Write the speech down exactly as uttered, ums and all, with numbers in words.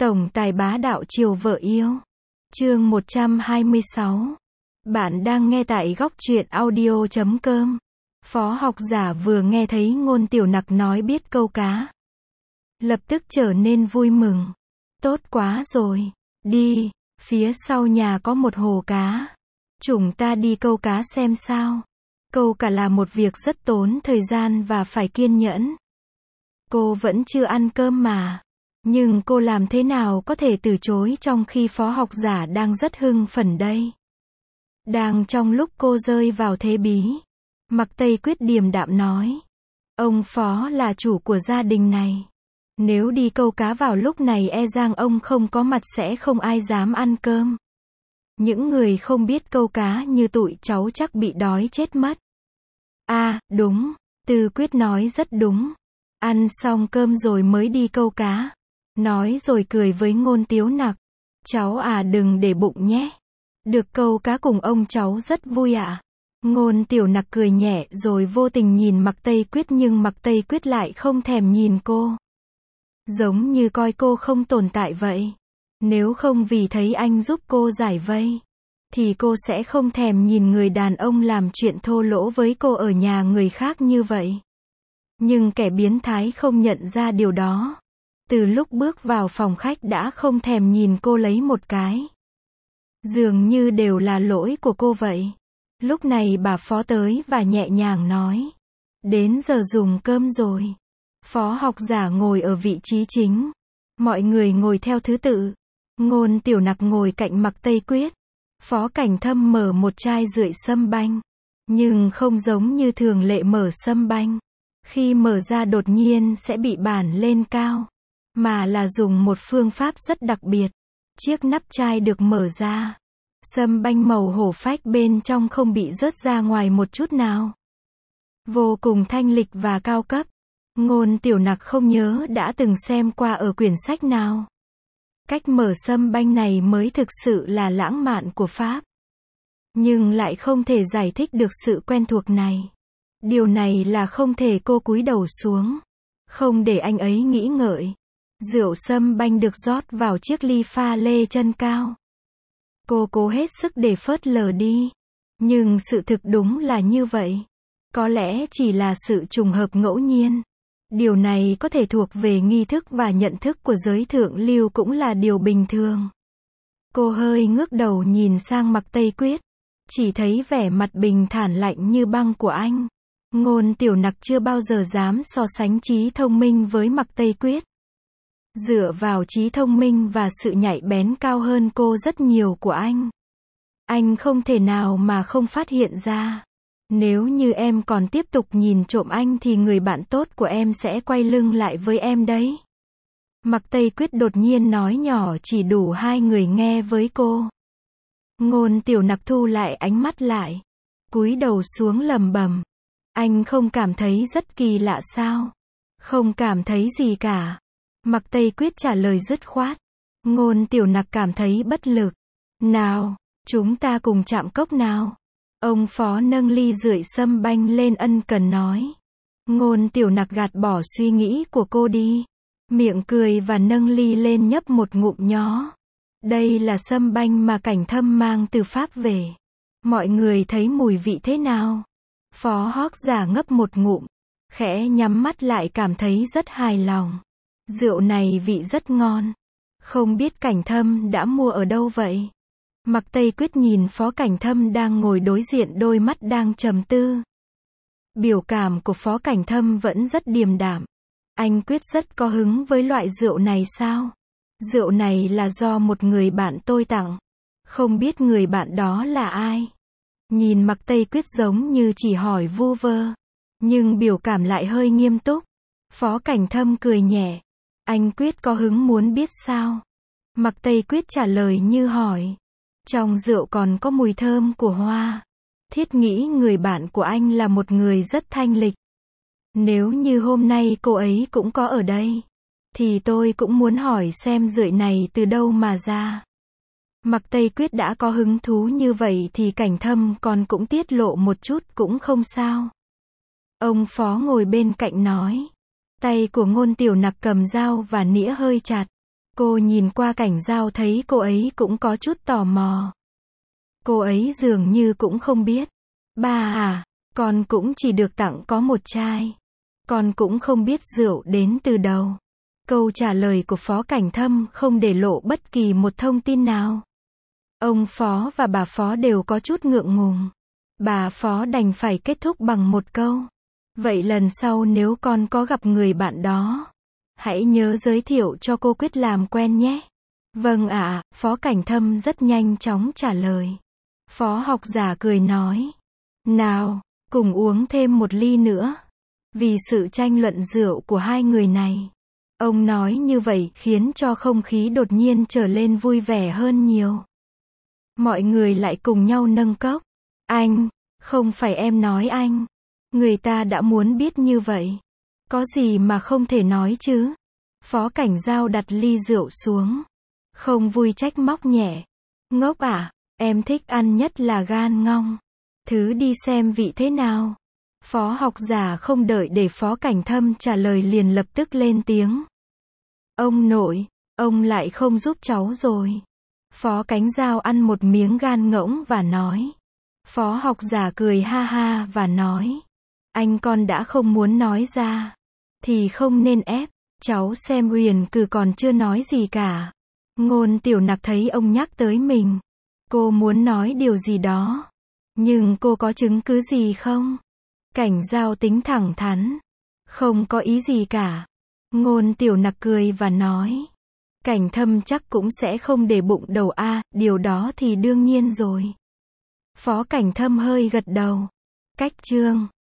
Tổng tài bá đạo chiều vợ yêu. Chương một trăm hai mươi sáu. Bạn đang nghe tại góc truyện audio chấm com. Phó học giả vừa nghe thấy Ngôn Tiểu Nặc nói biết câu cá, lập tức trở nên vui mừng. Tốt quá rồi. Đi, phía sau nhà có một hồ cá. Chúng ta đi câu cá xem sao. Câu cá là một việc rất tốn thời gian và phải kiên nhẫn. Cô vẫn chưa ăn cơm mà. Nhưng cô làm thế nào có thể từ chối trong khi phó học giả đang rất hưng phấn đây. Đang trong lúc cô rơi vào thế bí, Mạc Tây Quyết điềm đạm nói. Ông phó là chủ của gia đình này. Nếu đi câu cá vào lúc này e rằng ông không có mặt sẽ không ai dám ăn cơm. Những người không biết câu cá như tụi cháu chắc bị đói chết mất. À, đúng, Tư Quyết nói rất đúng. Ăn xong cơm rồi mới đi câu cá. Nói rồi cười với Ngôn Tiếu Nặc. Cháu à đừng để bụng nhé. Được câu cá cùng ông cháu rất vui ạ. À. Ngôn Tiểu Nặc cười nhẹ rồi vô tình nhìn Mạc Tây Quyết nhưng Mạc Tây Quyết lại không thèm nhìn cô. Giống như coi cô không tồn tại vậy. Nếu không vì thấy anh giúp cô giải vây, thì cô sẽ không thèm nhìn người đàn ông làm chuyện thô lỗ với cô ở nhà người khác như vậy. Nhưng kẻ biến thái không nhận ra điều đó. Từ lúc bước vào phòng khách đã không thèm nhìn cô lấy một cái. Dường như đều là lỗi của cô vậy. Lúc này bà phó tới và nhẹ nhàng nói. Đến giờ dùng cơm rồi. Phó học giả ngồi ở vị trí chính. Mọi người ngồi theo thứ tự. Ngôn Tiểu Nặc ngồi cạnh Mạc Tây Quyết. Phó Cảnh Thâm mở một chai rượi sâm banh. Nhưng không giống như thường lệ mở sâm banh. Khi mở ra đột nhiên sẽ bị bản lên cao. Mà là dùng một phương pháp rất đặc biệt. Chiếc nắp chai được mở ra. Sâm banh màu hổ phách bên trong không bị rớt ra ngoài một chút nào. Vô cùng thanh lịch và cao cấp. Ngôn Tiểu Nặc không nhớ đã từng xem qua ở quyển sách nào. Cách mở sâm banh này mới thực sự là lãng mạn của Pháp. Nhưng lại không thể giải thích được sự quen thuộc này. Điều này là không thể cô cúi đầu xuống. Không để anh ấy nghĩ ngợi. Rượu sâm banh được rót vào chiếc ly pha lê chân cao. Cô cố hết sức để phớt lờ đi. Nhưng sự thực đúng là như vậy. Có lẽ chỉ là sự trùng hợp ngẫu nhiên. Điều này có thể thuộc về nghi thức và nhận thức của giới thượng lưu cũng là điều bình thường. Cô hơi ngước đầu nhìn sang Mạc Tây Quyết. Chỉ thấy vẻ mặt bình thản lạnh như băng của anh. Ngôn Tiểu Nặc chưa bao giờ dám so sánh trí thông minh với Mạc Tây Quyết. Dựa vào trí thông minh và sự nhạy bén cao hơn cô rất nhiều của anh. Anh không thể nào mà không phát hiện ra. Nếu như em còn tiếp tục nhìn trộm anh thì người bạn tốt của em sẽ quay lưng lại với em đấy. Mạc Tây Quyết đột nhiên nói nhỏ chỉ đủ hai người nghe với cô. Ngôn Tiểu Nặc thu lại ánh mắt lại. Cúi đầu xuống lẩm bẩm. Anh không cảm thấy rất kỳ lạ sao? Không cảm thấy gì cả. Mạc Tây Quyết trả lời dứt khoát. Ngôn Tiểu Nặc cảm thấy bất lực. Nào, chúng ta cùng chạm cốc nào. Ông phó nâng ly rượi sâm banh lên ân cần nói. Ngôn Tiểu Nặc gạt bỏ suy nghĩ của cô đi. Miệng cười và nâng ly lên nhấp một ngụm nhó. Đây là sâm banh mà Cảnh Thâm mang từ Pháp về. Mọi người thấy mùi vị thế nào? Phó học giả ngấp một ngụm. Khẽ nhắm mắt lại cảm thấy rất hài lòng. Rượu này vị rất ngon. Không biết Cảnh Thâm đã mua ở đâu vậy? Mạc Tây Quyết nhìn Phó Cảnh Thâm đang ngồi đối diện đôi mắt đang trầm tư. Biểu cảm của Phó Cảnh Thâm vẫn rất điềm đạm. Anh Quyết rất có hứng với loại rượu này sao? Rượu này là do một người bạn tôi tặng. Không biết người bạn đó là ai? Nhìn Mạc Tây Quyết giống như chỉ hỏi vu vơ. Nhưng biểu cảm lại hơi nghiêm túc. Phó Cảnh Thâm cười nhẹ. Anh Quyết có hứng muốn biết sao? Mạc Tây Quyết trả lời như hỏi. Trong rượu còn có mùi thơm của hoa. Thiết nghĩ người bạn của anh là một người rất thanh lịch. Nếu như hôm nay cô ấy cũng có ở đây, thì tôi cũng muốn hỏi xem rượu này từ đâu mà ra. Mạc Tây Quyết đã có hứng thú như vậy thì Cảnh Thâm còn cũng tiết lộ một chút cũng không sao. Ông phó ngồi bên cạnh nói. Tay của Ngôn Tiểu Nặc cầm dao và nĩa hơi chặt. Cô nhìn qua Cảnh Giao thấy cô ấy cũng có chút tò mò. Cô ấy dường như cũng không biết. Ba à, con cũng chỉ được tặng có một chai. Con cũng không biết rượu đến từ đâu. Câu trả lời của Phó Cảnh Thâm không để lộ bất kỳ một thông tin nào. Ông Phó và bà Phó đều có chút ngượng ngùng. Bà Phó đành phải kết thúc bằng một câu. Vậy lần sau nếu con có gặp người bạn đó, hãy nhớ giới thiệu cho cô Quyết làm quen nhé. Vâng ạ, à, Phó Cảnh Thâm rất nhanh chóng trả lời. Phó học giả cười nói. Nào, cùng uống thêm một ly nữa. Vì sự tranh luận rượu của hai người này. Ông nói như vậy khiến cho không khí đột nhiên trở lên vui vẻ hơn nhiều. Mọi người lại cùng nhau nâng cốc. Anh, không phải em nói anh. Người ta đã muốn biết như vậy. Có gì mà không thể nói chứ. Phó Cảnh Giao đặt ly rượu xuống. Không vui trách móc nhẹ. Ngốc à, em thích ăn nhất là gan ngong. Thứ đi xem vị thế nào. Phó học giả không đợi để Phó Cảnh Thâm trả lời liền lập tức lên tiếng. Ông nội, ông lại không giúp cháu rồi. Phó Cảnh Giao ăn một miếng gan ngỗng và nói. Phó học giả cười ha ha và nói. Anh con đã không muốn nói ra. Thì không nên ép. Cháu xem Huyền Cử còn chưa nói gì cả. Ngôn Tiểu Nặc thấy ông nhắc tới mình. Cô muốn nói điều gì đó. Nhưng cô có chứng cứ gì không? Cảnh Giao tính thẳng thắn. Không có ý gì cả. Ngôn Tiểu Nặc cười và nói. Cảnh Thâm chắc cũng sẽ không để bụng đầu a, điều đó thì đương nhiên rồi. Phó Cảnh Thâm hơi gật đầu. Cách chương